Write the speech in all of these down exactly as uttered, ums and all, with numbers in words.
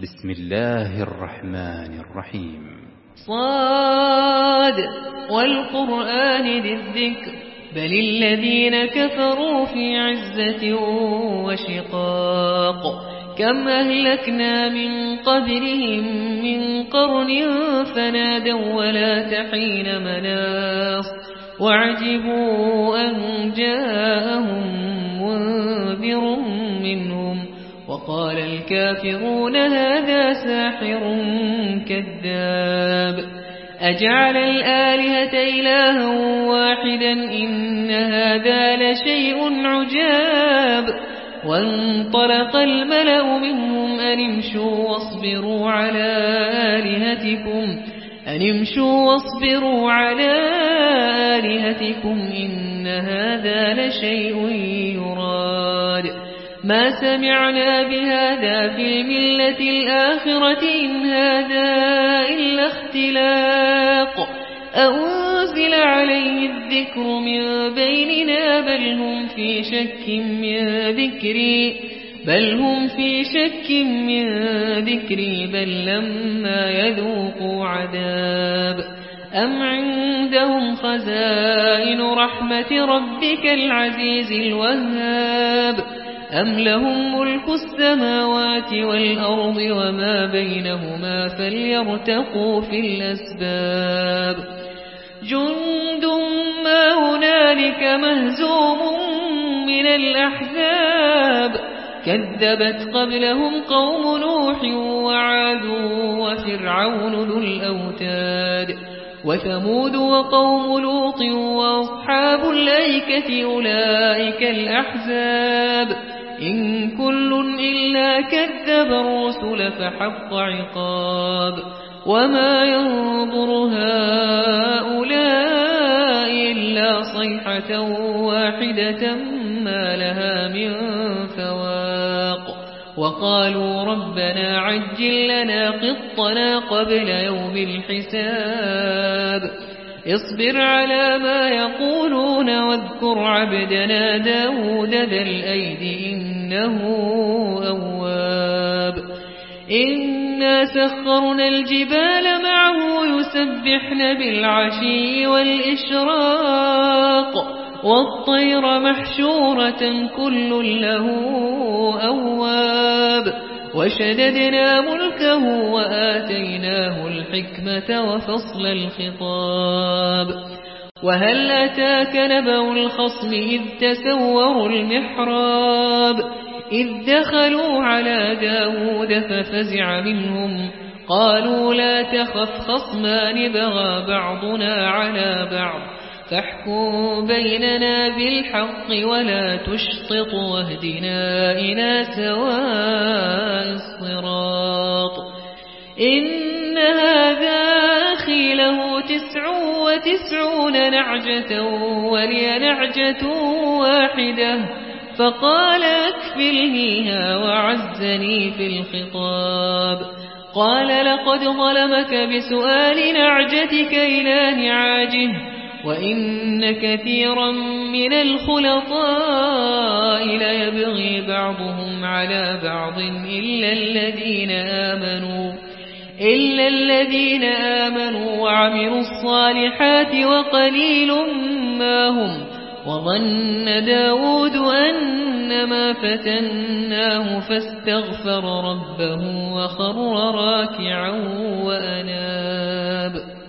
بسم الله الرحمن الرحيم. صاد والقرآن ذي الذكر بل الذين كفروا في عزة وشقاق كم أهلكنا من قبلهم من قرن فنادوا ولا تحين مناص وعجبوا أن جاءهم منذر منهم وقال الكافرون هذا ساحر كذاب أجعل الآلهة إلها واحدا إن هذا لشيء عجاب وانطلق الملأ منهم أن امشوا واصبروا على آلهتكم أن امشوا واصبروا على آلهتكم إن هذا لشيء يراد ما سمعنا بهذا في الملة الآخرة إن هذا إلا اختلاق أنزل عليه الذكر من بيننا بل هم في شك من ذكري بل هم في شك من ذكري بل لما يذوقوا عذاب أم عندهم خزائن رحمة ربك العزيز الوهاب أم لهم ملك السماوات والأرض وما بينهما فليرتقوا في الأسباب جند ما هنالك مهزوم من الأحزاب كذبت قبلهم قوم نوح وعاد وفرعون ذو الأوتاد وثمود وقوم لوط وأصحاب الأيكة أولئك الأحزاب إن كل إلا كذب الرسل فحق عقاب وما ينظر هؤلاء إلا صيحة واحدة ما لها من فواق وقالوا ربنا عجل لنا قطنا قبل يوم الحساب اصبر على ما يقولون واذكر عبدنا داود ذا الأيد إنه أواب إنا سخرنا الجبال معه يسبحن بالعشي والإشراق والطير محشورة كل له أواب وشددنا ملكه وآتيناه الحكمة وفصل الخطاب وهل أتاك نبأ الخصم إذ تسوروا المحراب إذ دخلوا على داود ففزع منهم قالوا لا تخف خصمان بغى بعضنا على بعض فاحكم بيننا بالحق ولا تشطط واهدنا إلى سواء الصراط إن هذا أخي له تسع وتسعون نعجة ولي نعجة واحدة فقال أكفلنيها وعزني في الخطاب قال لقد ظلمك بسؤال نعجتك إلى نعاجه وإن كثيرا من الخلطاء ليبغي بعضهم على بعض إلا الذين آمنوا إلا الذين آمنوا وعملوا الصالحات وقليل ما هم وظن داود أنما فتناه فاستغفر ربه وخر راكعا وأناب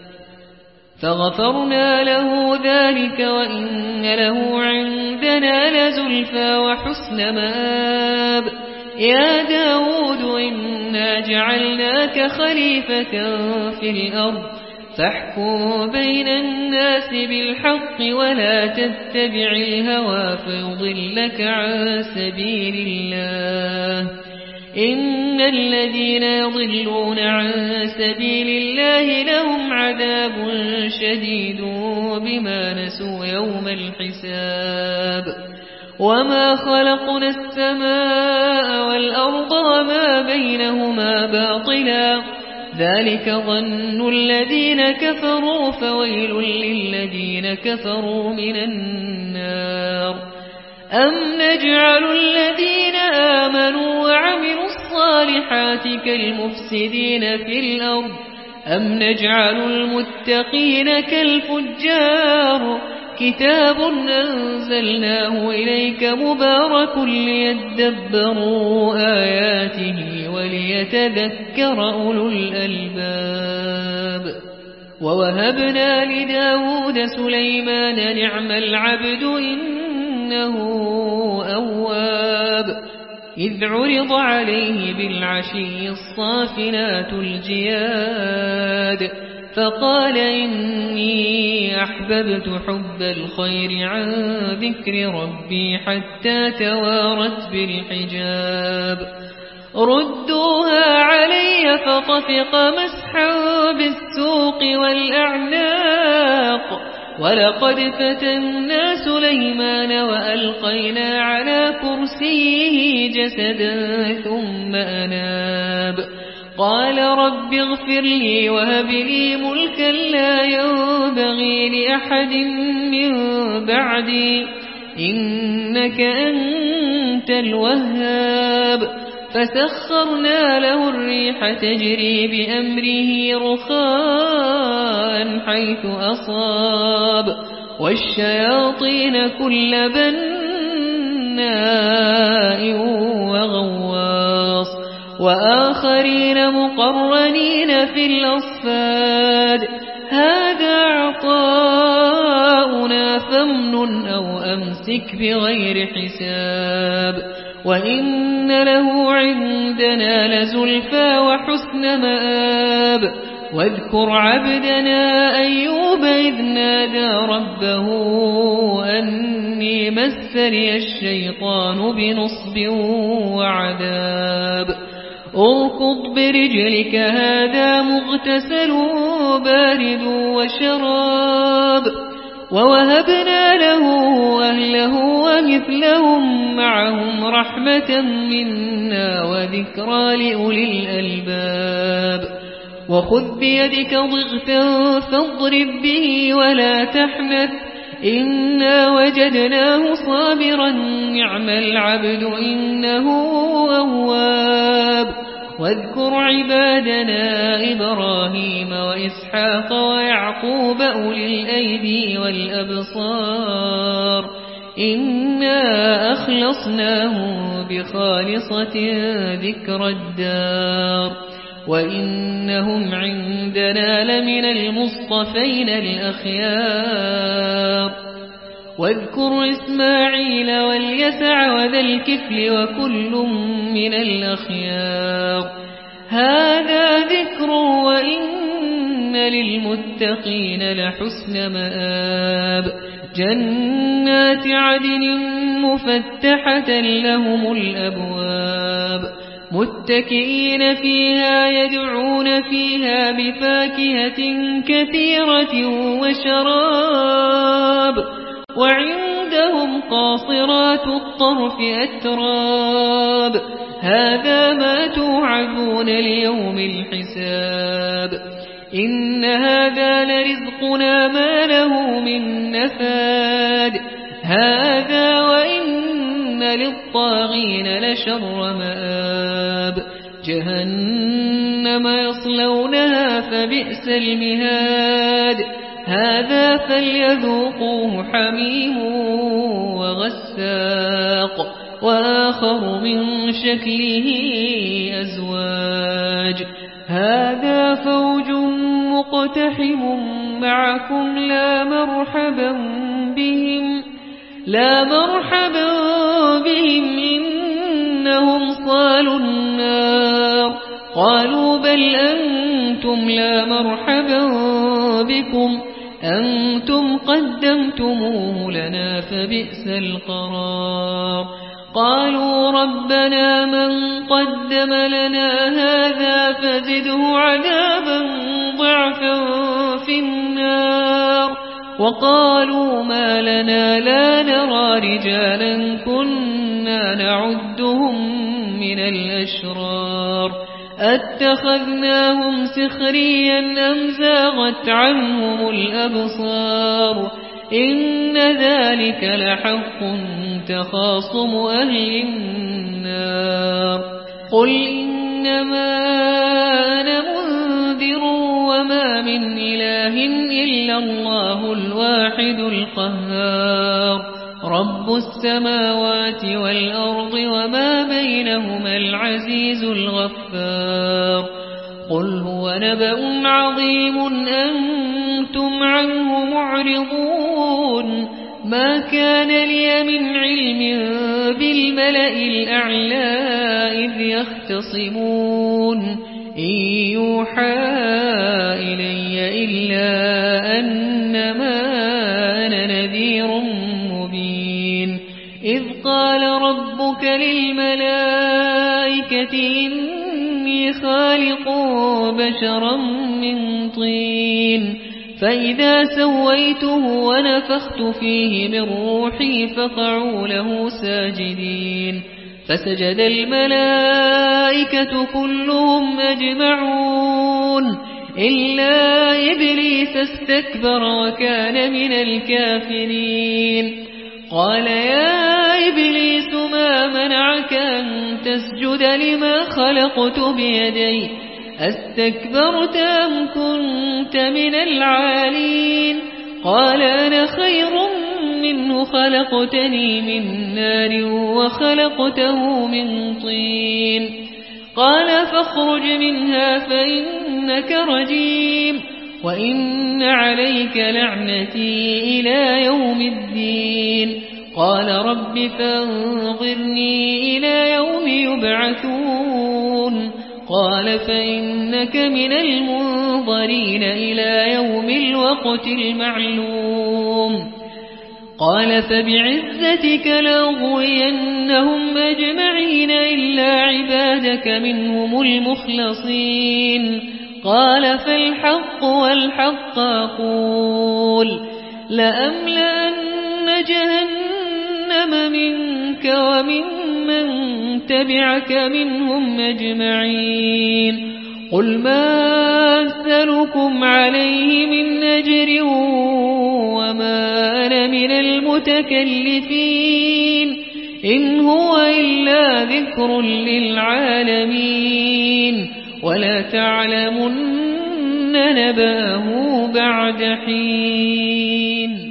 فغفرنا له ذلك وإن له عندنا لزلفى وحسن مآب يا داود إنا جعلناك خليفة في الأرض فاحكم بين الناس بالحق ولا تتبع الهوى فيضلك عن سبيل الله إن الذين يضلون عن سبيل الله لهم عذاب شديد بما نسوا يوم الحساب وما خلقنا السماء والأرض وما بينهما باطلا ذلك ظن الذين كفروا فويل للذين كفروا من النار أم نجعل الذين آمنوا وعملوا الصالحات الصالحات كالمفسدين في الأرض أم نجعل المتقين كالفجار كتاب أنزلناه إليك مبارك ليدبروا آياته وليتذكر أولو الألباب ووهبنا لداود سليمان نعم العبد إنه أواب إذ عرض عليه بالعشي الصافنات الجياد فقال إني أحببت حب الخير عن ذكر ربي حتى توارت بالحجاب ردوها علي فطفق مسحا بالسوق والأعناق ولقد فتنا سليمان وألقينا على كرسيه جسدا ثم أناب قال رب اغفر لي وهب لي ملكا لا ينبغي لأحد من بعدي إنك أنت الوهاب فسخرنا له الريح تجري بأمره رخاء حيث أصاب والشياطين كل بناء وغواص وآخرين مقرنين في الأصفاد هذا عطاؤنا فامنن أو أمسك بغير حساب وإن له عندنا لزلفى وحسن مآب واذكر عبدنا أيوب إذ نادى ربه أني مسني الشيطان بنصب وعذاب اركض برجلك هذا مغتسل بارد وشراب ووهبنا له أهله ومثلهم معهم رحمة منا وذكرى لأولي الألباب وخذ بيدك ضغثا فاضرب به ولا تحنث إنا وجدناه صابرا نعم العبد إنه أواب واذكر عبادنا إبراهيم وإسحاق ويعقوب أولي الأيدي والأبصار إنا أخلصناهم بخالصة ذكر الدار وإنهم عندنا لمن المصطفين الأخيار واذكر إسماعيل واليسع وذا الكفل وكل من الأخيار هذا ذكر وإن للمتقين لحسن مآب جنات عدن مفتحة لهم الأبواب متكئين فيها يدعون فيها بفاكهة كثيرة وشراب وعندهم قاصرات الطرف أتراب هذا ما توعدون ليوم الحساب إن هذا لرزقنا ما له من نفاد هذا وإن للطاغين لشر مآب جهنم يصلونها فبئس المهاد هذا فليذوقوه حميم وغساق وآخر من شكله أزواج هذا فوج مقتحم معكم لا مرحبا بهم لا مرحبا بهم إنهم صالوا النار قالوا بل أنتم لا مرحبا بكم أنتم قدمتموه لنا فبئس القرار قالوا ربنا من قدم لنا هذا فزده عذابا ضعفا في النار وقالوا ما لنا لا نرى رجالا كنا نعدهم من الأشرار أتخذناهم سخريا أم زاغت عنهم الأبصار إن ذلك لحق تخاصم أهل النار قل إنما أنا منذر وما من إله إلا الله الواحد القهار رب السماوات والأرض وما بينهما العزيز الغفار قل هو نبأ عظيم أنتم عنه معرضون ما كان لي من علم بالملأ الأعلى إذ يختصمون إن يوحى إلي إلا أنما أنا نذير مبين إذ قال ربك للملائكة إني خالق بشرا من طين فإذا سويته ونفخت فيه من روحي فقعوا له ساجدين فسجد الملائكة كلهم أجمعون إلا إبليس استكبر وكان من الكافرين قال يا إبليس ما منعك أن تسجد لما خلقت بيدي أستكبرت أم كنت من العالين قال أنا خير منه خلقتني من نار وخلقته من طين قال فاخرج منها فإنك رجيم وإن عليك لعنتي إلى يوم الدين قال رب فانظرني إلى يوم يبعثون قال فإنك من المنظرين إلى يوم الوقت المعلوم قال فبعزتك لأغوينهم أجمعين إلا عبادك منهم المخلصين قال فالحق والحق أقول لأملأن جهنم منك وممن تبعك منهم أجمعين قل ما أسألكم عليه من أجر وما أنا من المتكلفين إن هو إلا ذكر للعالمين ولا تعلمن نبأه بعد حين